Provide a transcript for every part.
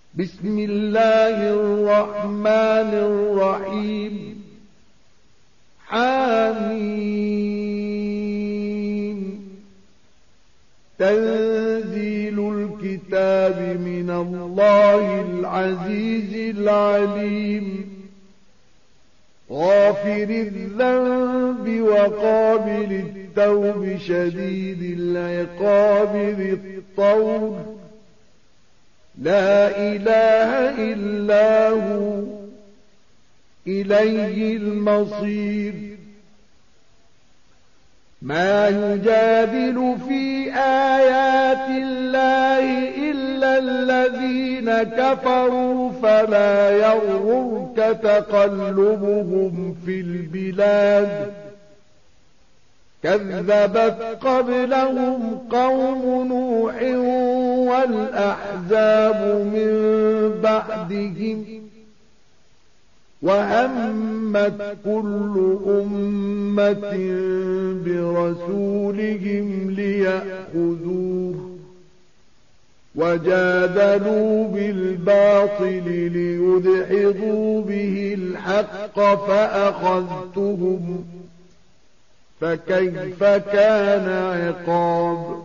بسم الله الرحمن الرحيم. حميم. تنزيل الكتاب من الله العزيز العليم. غافر الذنب وقابل التوب شديد العقاب ذي الطول. لا إله إلا هو إليه المصير. ما يجادل في آيات الله إلا الذين كفروا فلا يغررك تقلبهم في البلاد. كذبت قبلهم قوم نوح والأحزاب من بعدهم وهمت كل أمة برسولهم ليأخذوه وجادلوا بالباطل ليدحضوا به الحق فأخذتهم فكيف كان عقاب.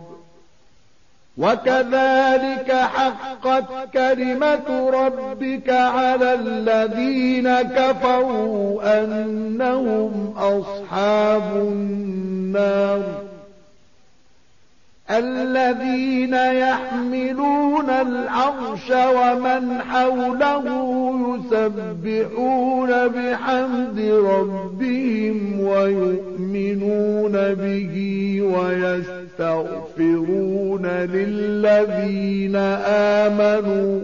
وكذلك حقت كلمة ربك على الذين كفروا أنهم أصحاب النار. الذين يحملون العرش ومن حوله يسبحون بحمد ربهم ويؤمنون به ويستغفرون للذين آمنوا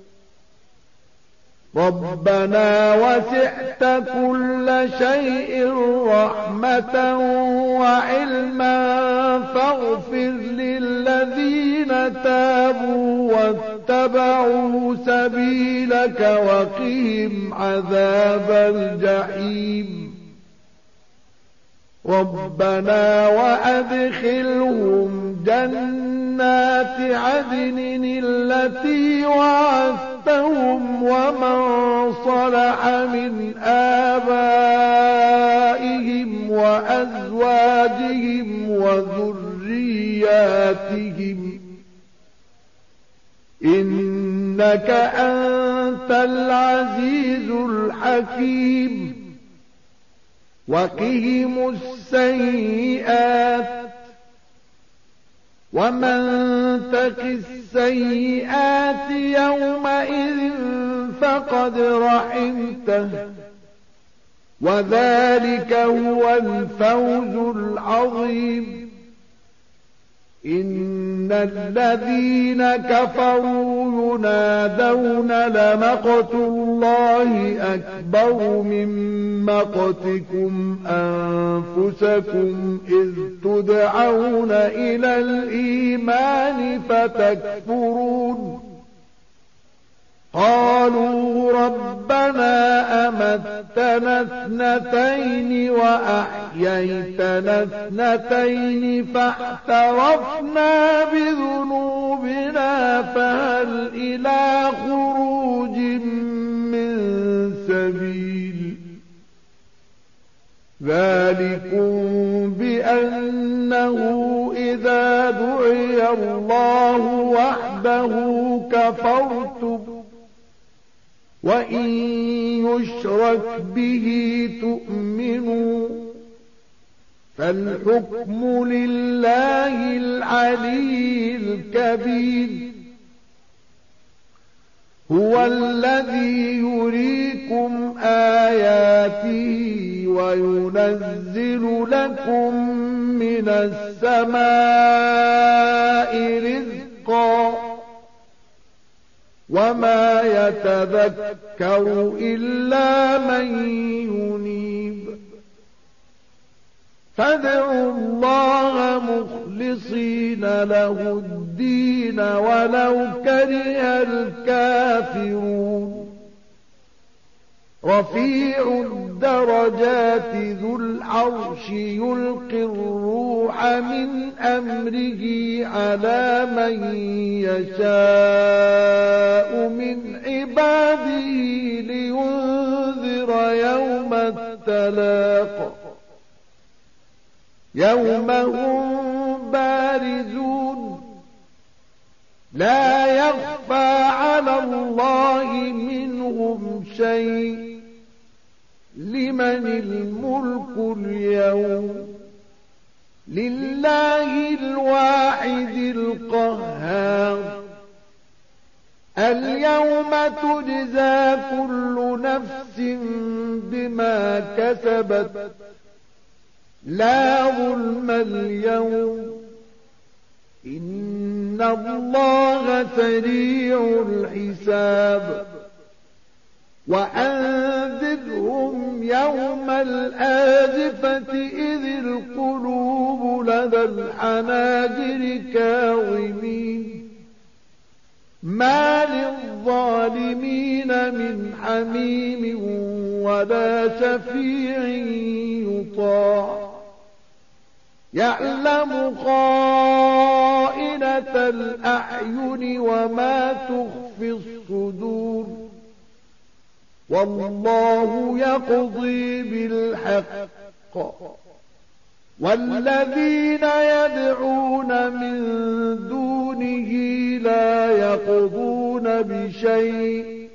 ربنا وسعت كل شيء رحمة وعلما فاغفر للذين تابوا واتبعوا سبيلك وقهم عذاب الجحيم. ربنا وأدخلهم جنات عدن التي وعدتهم ومن صلح من آبائهم وأزواجهم وذرياتهم إنك أنت العزيز الحكيم. وقهم السيئات ومن تق السيئات يومئذ فقد رحمته وذلك هو الفوز العظيم. إن الذين كفروا ينادون لمقت الله أكبر من مقتكم أنفسكم إذ تدعون إلى الإيمان فتكفرون. قالوا ربنا أمتنا اثنتين وأحييتنا اثنتين فاعترفنا بذنوبنا فهل إلى خروج من سبيل. ذلكم بأنه إذا دعي الله وحده كفرتم وإن يشرك به تؤمنوا فالحكم لله العلي الكبير. هو الذي يريكم آياته وينزل لكم من السماء رزقا وما يتذكر إلا من ينيب. فادعوا الله مخلصين له الدين ولو كره الكافرون. رفيع الدرجات ذو العرش يلقي الروح من أمره على من يشاء من يوم هم بارزون لا يخفى على الله منهم شيء لمن الملك اليوم لله الواحد القهار اليوم تجزى كل نفس بما كسبت لا ظلم اليوم إن الله سريع الحساب وأنذرهم يوم الآزفة إذ القلوب لدى الحناجر كاظمين ما للظالمين من حميم ولا شفيع يطاع يعلم خائنة الأعين وما تخفي الصدور والله يقضي بالحق والذين يدعون من دونه لا يقضون بشيء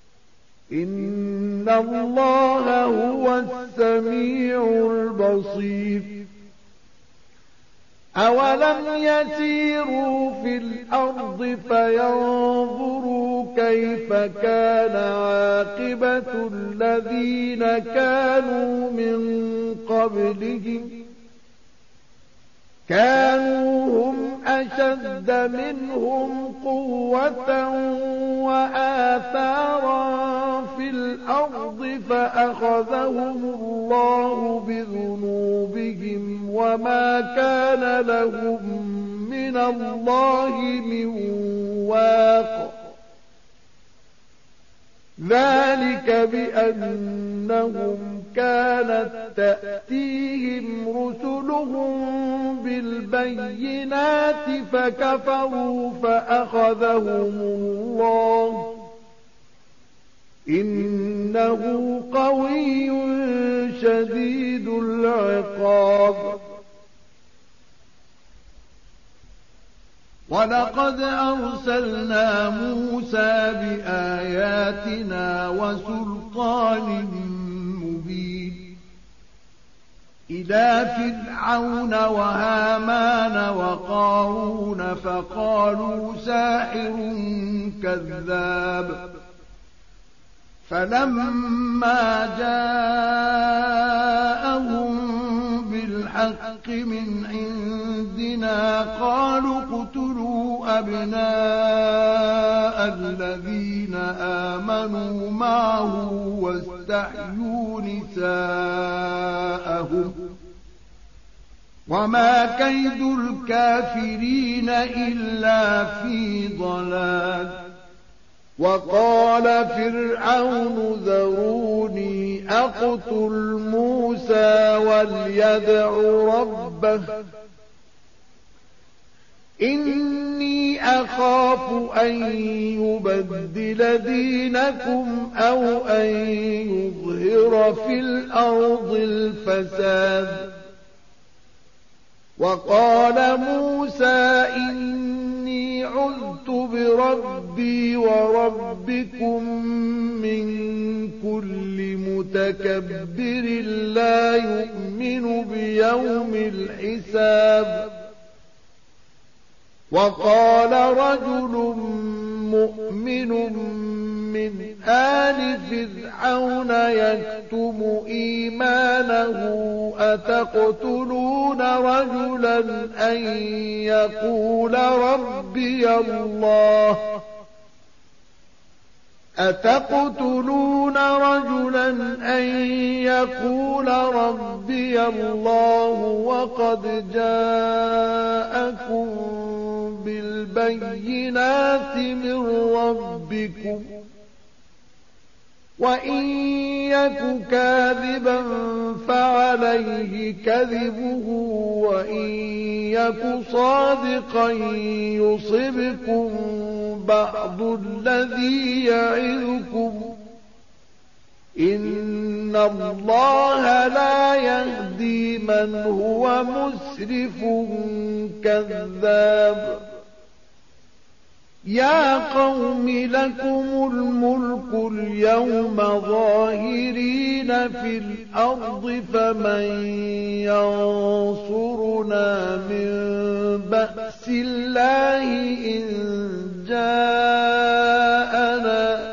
إن الله هو السميع البصير أولم يسيروا في الأرض فينظروا كيف كان عاقبة الذين كانوا من قبلهم كانوا هم أشد منهم قوة وآثارا في الأرض فأخذهم الله بذنوبهم وما كان لهم من الله من واق ذلك بأنهم كانت تأتيهم رسلهم بالبينات فكفروا فأخذهم الله إنه قوي شديد العقاب ولقد أرسلنا موسى بآياتنا وسلطان مبين إلى فرعون وهامان وقارون فقالوا ساحر كذاب فلما جاءهم بالحق من عندنا قالوا اقتلوا أبناء الذين آمنوا معه واستحيوا نساءهم وما كيد الكافرين إلا في ضلال وقال فرعون ذروني أقتل موسى وليدع ربه إني أخاف أن يبدل دينكم أو أن يظهر في الأرض الفساد وقال موسى إني عذت بربي وربكم من كل متكبر لا يؤمن بيوم الحساب وقال رجل مؤمن من آل فرعون يكتم إيمانه أتقتلون رجلا أن يقول ربي الله وقد جاءكم بالبينات من ربكم وإن يك كاذبا فعليه كذبه وإن يك صادقا يصبكم بعض الذي يعظكم إن الله لا يهدي من هو مسرف كذاب يا قوم لكم الملك اليوم ظاهرين في الأرض فمن ينصرنا من بأس الله إن جاءنا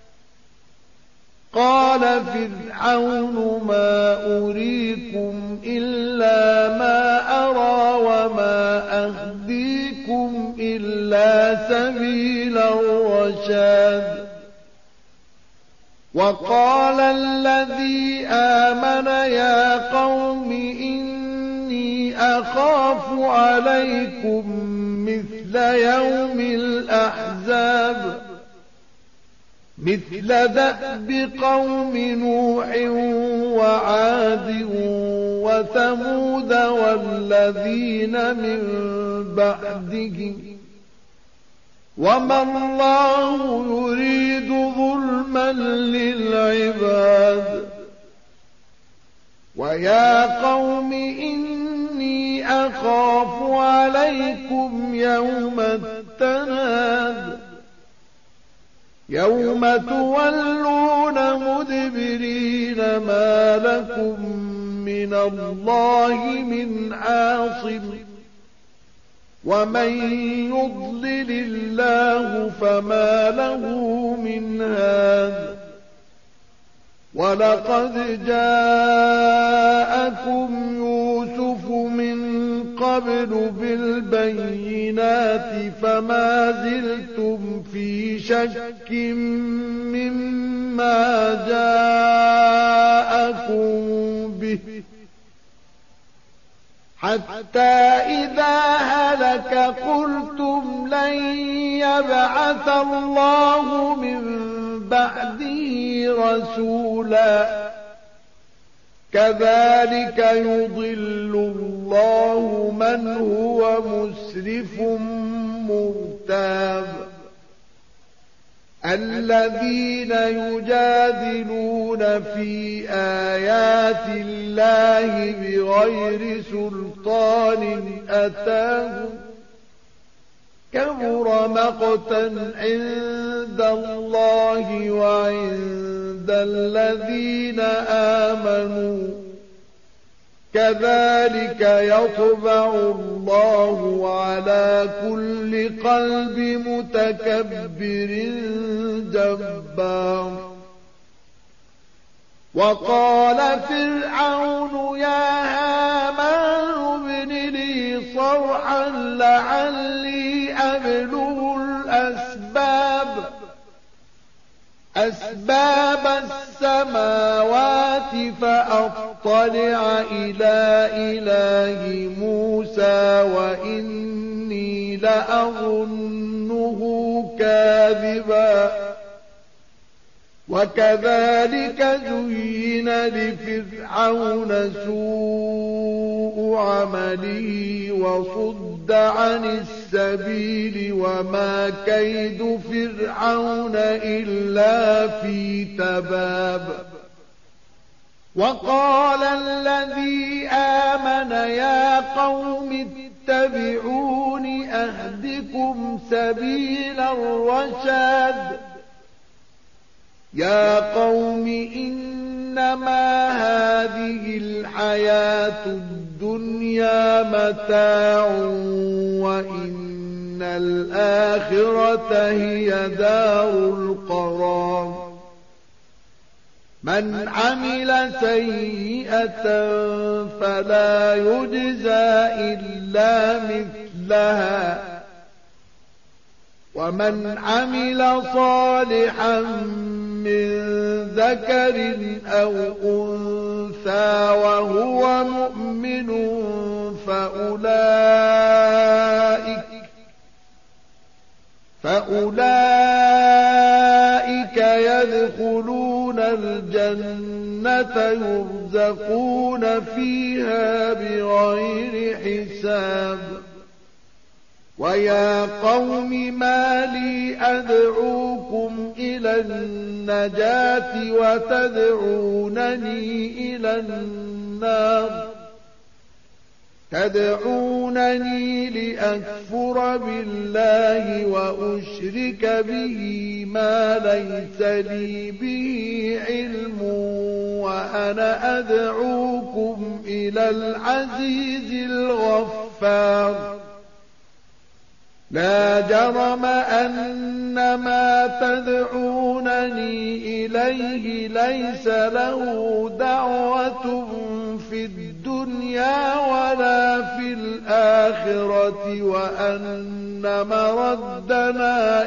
قال فرعون ما أريكم إلا ما أرى وما أهديكم إلا سبيل الرشاد وقال الذي آمن يا قوم إني أخاف عليكم مثل يوم الأحزاب مثل دأب قوم نوح وعاد وثمود والذين من بعدهم وما الله يريد ظلما للعباد ويا قوم إني أخاف عليكم يوم التناد يوم تولون مدبرين ما لكم من الله من عاصم ومن يضلل الله فما له من هاد ولقد جاءكم يوسف من قبل بالبينات فما زلتم في شك مما جاءكم به حتى إذا هلك قلتم لن يبعث الله من بعده رسولا كذلك يضل الله من هو مسرف مرتاب الذين يجادلون في آيات الله بغير سلطان أتاهم كبر مقتا عند الله وعند الذين آمنوا كذلك يطبع الله على كل قلب متكبر جبار وقال فرعون يا هامان ابن لي صرحا لعلي أبلغ أسباب السماوات فأطلع إلى إله موسى وإني لأظنه كاذبا وكذلك زين لفرعون سوء عمله وصد عن السبيل وما كيد فرعون إلا في تباب وقال الذي آمن يا قوم اتبعون أهدكم سبيل الرشاد يا قوم إنما هذه الحياة الدنيا متاع وإن الآخرة هي دار القرار من عمل سيئة فلا يجزى إلا مثلها ومن عمل صالحا من ذكر أو أنثى وهو مؤمن فأولئك يدخلون الجنة يرزقون فيها بغير حساب ويا قوم ما لي أدعوكم إلى النجاة وتدعونني إلى النار تدعونني لأكفر بالله وأشرك به ما ليس لي به علم وأنا أدعوكم إلى العزيز الغفار لا جرم أن ما تدعونني إليه ليس له دعوة في الدنيا ولا في الآخرة وأن مردنا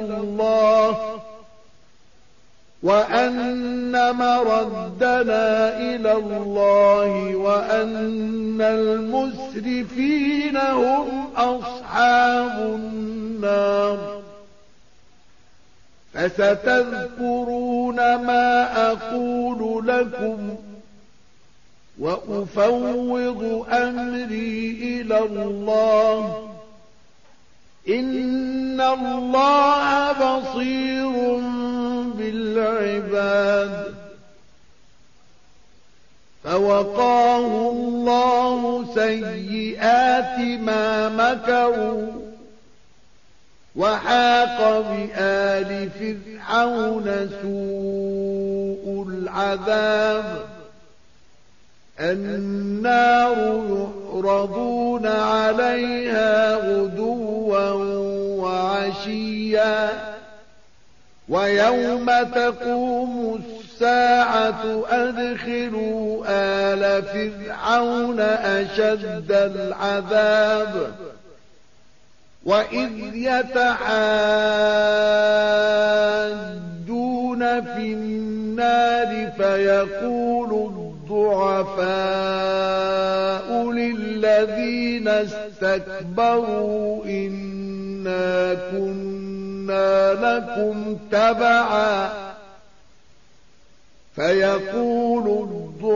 إلى الله وأن المسرفين هم أصحاب النار فستذكرون ما أقول لكم وأفوض أمري إلى الله إن الله بصير بالعباد فوقاه الله سيئات ما مكروا وحاق بآل فرعون سوء العذاب النار يعرضون عليها غدوا وعشيا ويوم تقوم الساعة أدخلوا آل فرعون أشد العذاب وإذ يتحاجون في النار فيقول الضعفاء للذين استكبروا إنا كنا لكم تبعا فيقول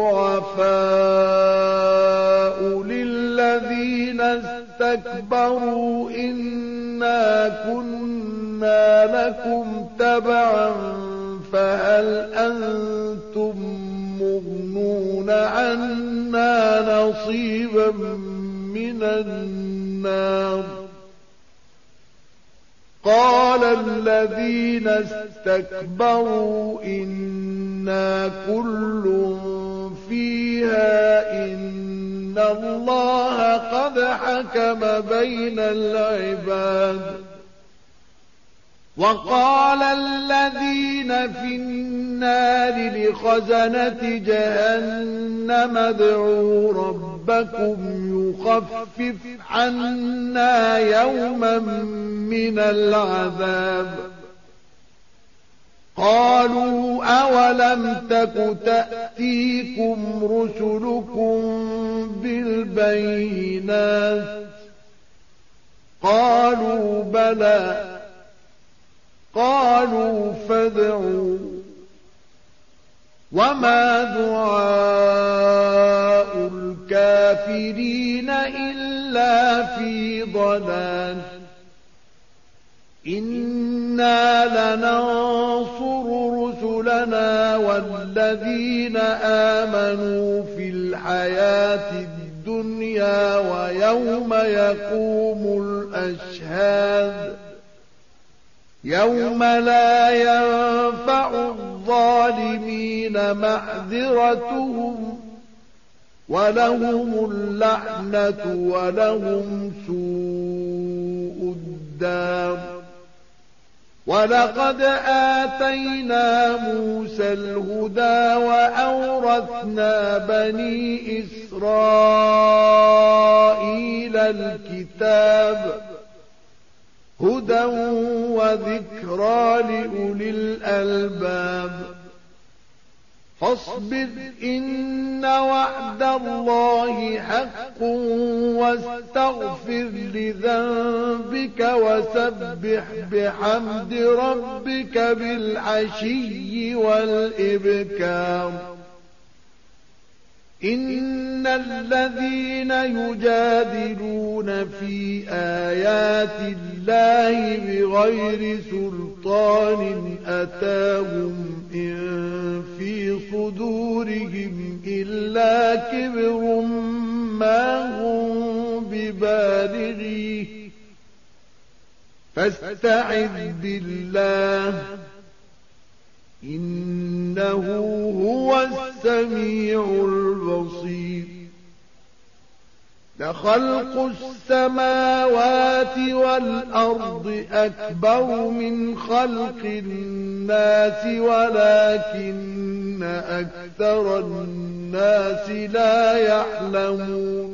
الضعفاء للذين استكبروا إنا كنا لكم تبعا فهل أنتم مغنون عنا نصيبا من النار قال الذين استكبروا إنا كل فيها إن الله قد حكم بين العباد وقال الذين في النار لخزنة جهنم ادعوا ربكم يخفف عنا يوما من العذاب قالوا أولم تك تأتيكم رسلكم بالبينات قالوا بلى قالوا فادعوا وما دعاء الكافرين إلا في ضلال إنا لننصر رسلنا والذين آمنوا في الحياة الدنيا ويوم يقوم الأشهاد يوم لا ينفع الظالمين معذرتهم ولهم اللعنة ولهم سوء الدار ولقد آتينا موسى الهدى وأورثنا بني إسرائيل الكتاب هدى وذكرى لأولي الألباب فاصبر إن وعد الله حق واستغفر لذنبك وسبح بحمد ربك بالعشي والإبكار إن الذين يجادلون في آيات الله بغير سلطان أتاهم إن في صدورهم إلا كبر ما هم ببالغيه فاستعذ بالله إنه هو السميع البصير لخلق السماوات والأرض أكبر من خلق الناس ولكن أكثر الناس لا يعلمون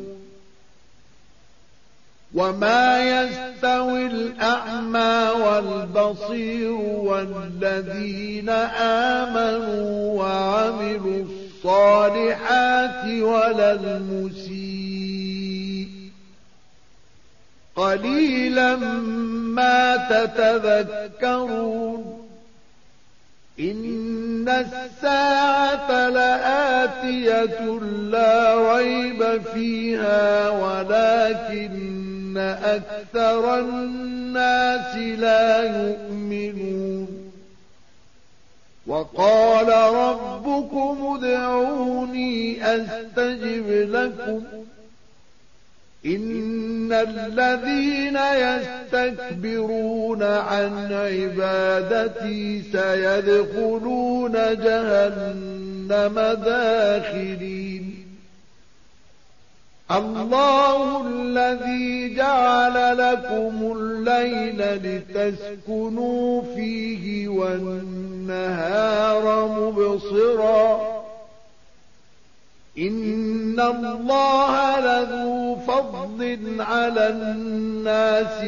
وما يستوي الأعمى والبصير والذين آمنوا وعملوا الصالحات ولا المسيء قليلا ما تتذكرون إن الساعة لآتية لا ريب فيها ولكن أكثر الناس لا يؤمنون وقال ربكم ادعوني أستجب لكم إن الذين يستكبرون عن عبادتي سيدخلون جهنم داخرين الله الذي جعل لكم الليل لتسكنوا فيه والنهار مبصرا إن الله لذو فضل على الناس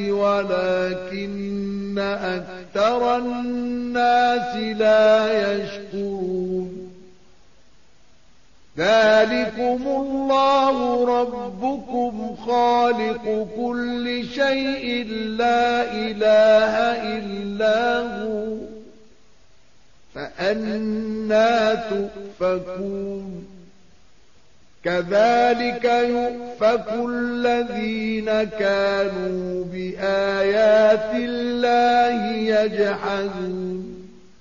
ولكن أكثر الناس لا يشكرون ذلكم الله ربكم خالق كل شيء لا إله إلا هو فأنى تؤفكون كذلك يؤفك الذين كانوا بآيات الله يجحدون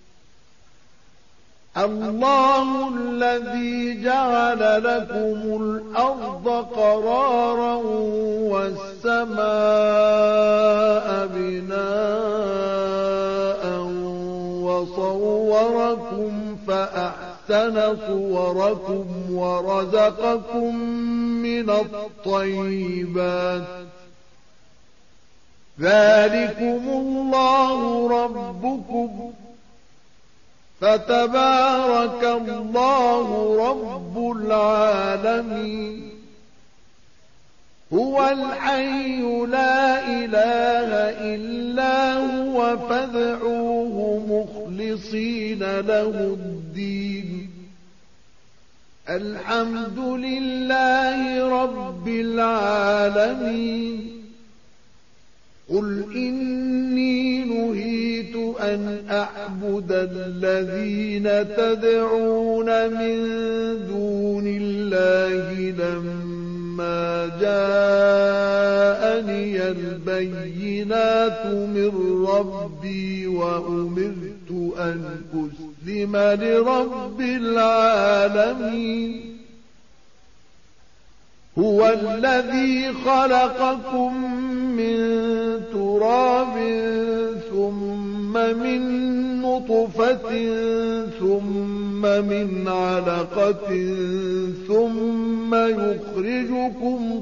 الله الذي جعل لكم الأرض قرارا والسماء بناء وصوركم فأحسن صوركم ورزقكم من الطيبات ذلكم الله ربكم فتبارك الله رب العالمين هو الحي لا إله إلا هو فادعوه مخلصين له الدين الحمد لله رب العالمين قل إني نهيت أن أعبد الذين تدعون من دون الله لما جاءني البينات من ربي وأمرت أن أسلم لرب العالمين هو الذي خلقكم من تراب ثم من نطفة ثم من علقة ثم يخرجكم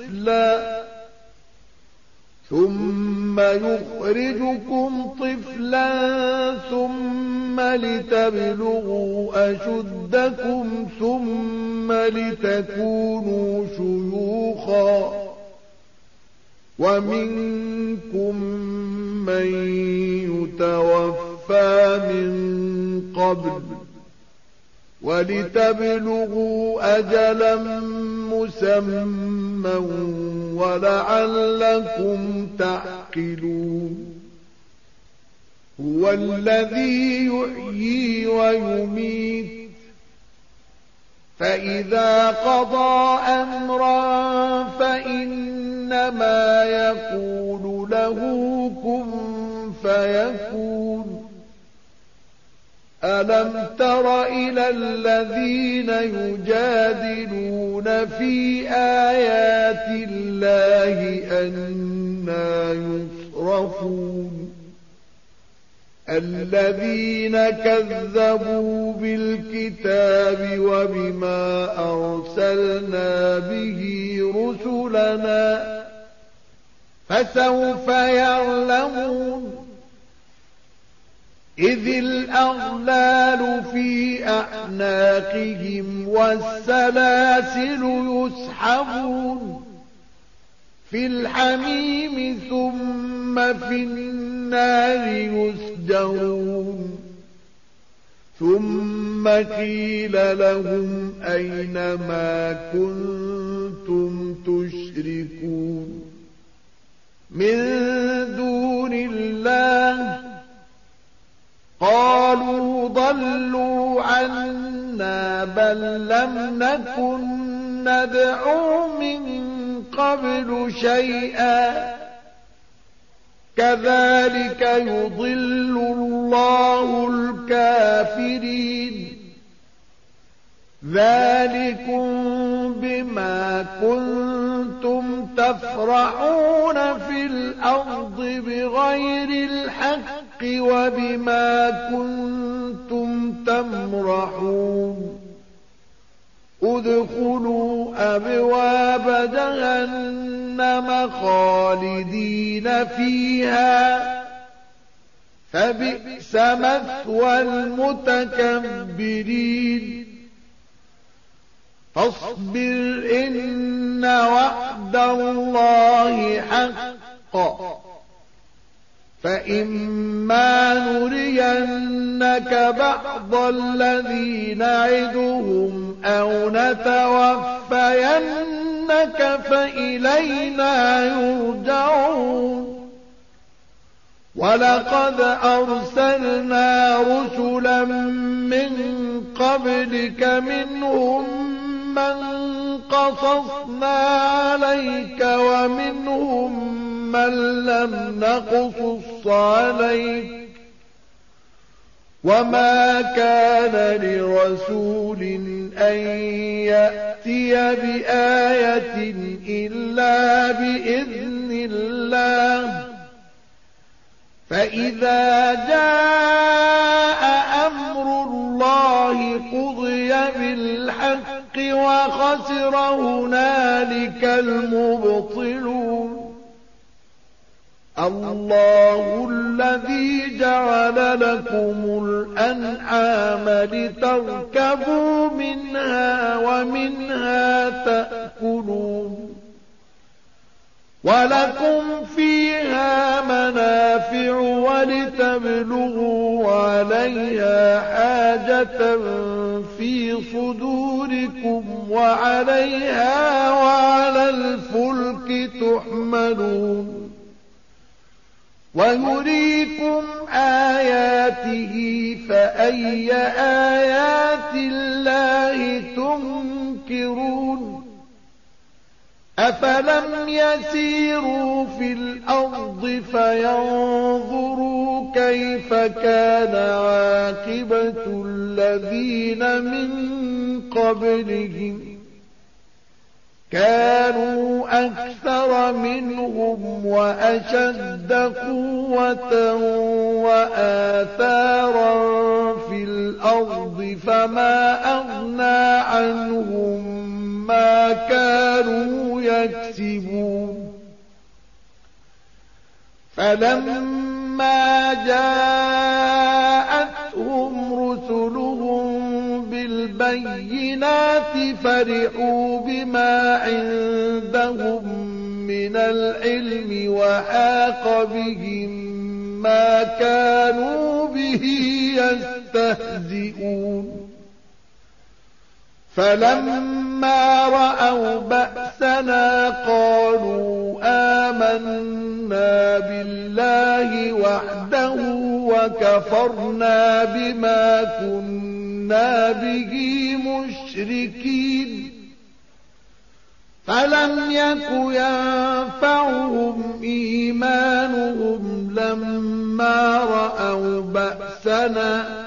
طفلا ثم لتبلغوا أشدكم ثم لتكونوا شيوخا ومنكم من يتوفى من قبل ولتبلغوا أجلا مسمى ولعلكم تعقلون هو الذي يحيي ويميت فإذا قضى أمرا فإنما يقول له كن فيكون. ألم تر إلى الذين يجادلون في آيات الله أنى يصرفون الذين كذبوا بالكتاب وبما أرسلنا به رسلنا فسوف يعلمون إذ الأغلال في أعناقهم والسلاسل يسحبون في الحميم ثم في النار يسجرون ثم قيل لهم أين ما كنتم تشركون من دون الله قالوا ضلوا عنا بل لم نكن ندعو من قبل شيئا كذلك يضل الله الكافرين ذلكم بما كنتم تفرحون في الأرض بغير الحق وبما كنتم تمرحون ادخلوا أبواب جهنم خالدين فيها فبئس مثوى المتكبرين فاصبر إن وعد الله حق فإما نرينك بعض الذي نعدهم أو نتوفينك فإلينا يرجعون ولقد أرسلنا رسلا من قبلك منهم من قصصنا عليك ومنهم من لم نقصص عليك وما كان لرسول أن يأتي بآية إلا بإذن الله فإذا جاء أمر الله قضي بالحق وخسر هنالك المبطلون الله الذي جعل لكم الأنعام لتركبوا منها ومنها تأكلون ولكم فيها منافع ولتبلغوا عليها حاجة في صدوركم وعليها وعلى الفلك تحملون ويريكم آياته فأي آيات الله تنكرون أفلم يسيروا في الأرض فينظروا كيف كان عاقبة الذين من قبلهم كانوا أكثر منهم وأشد قوة وآثارا في الأرض فما أغنى عنهم ما كانوا يكسبون فلما جاءتهم رسلهم بالبينات فرحوا بما عندهم من العلم وحاق بهم ما كانوا به يستهزئون فلما رأوا بأسنا قالوا آمنا بالله وحده وكفرنا بما كنا كنا به مشركين فلم يك ينفعهم إيمانهم لما رأوا بأسنا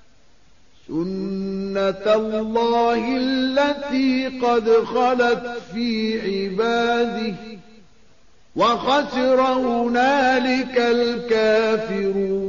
سنة الله التي قد خلت في عباده وخسر هنالك الكافرون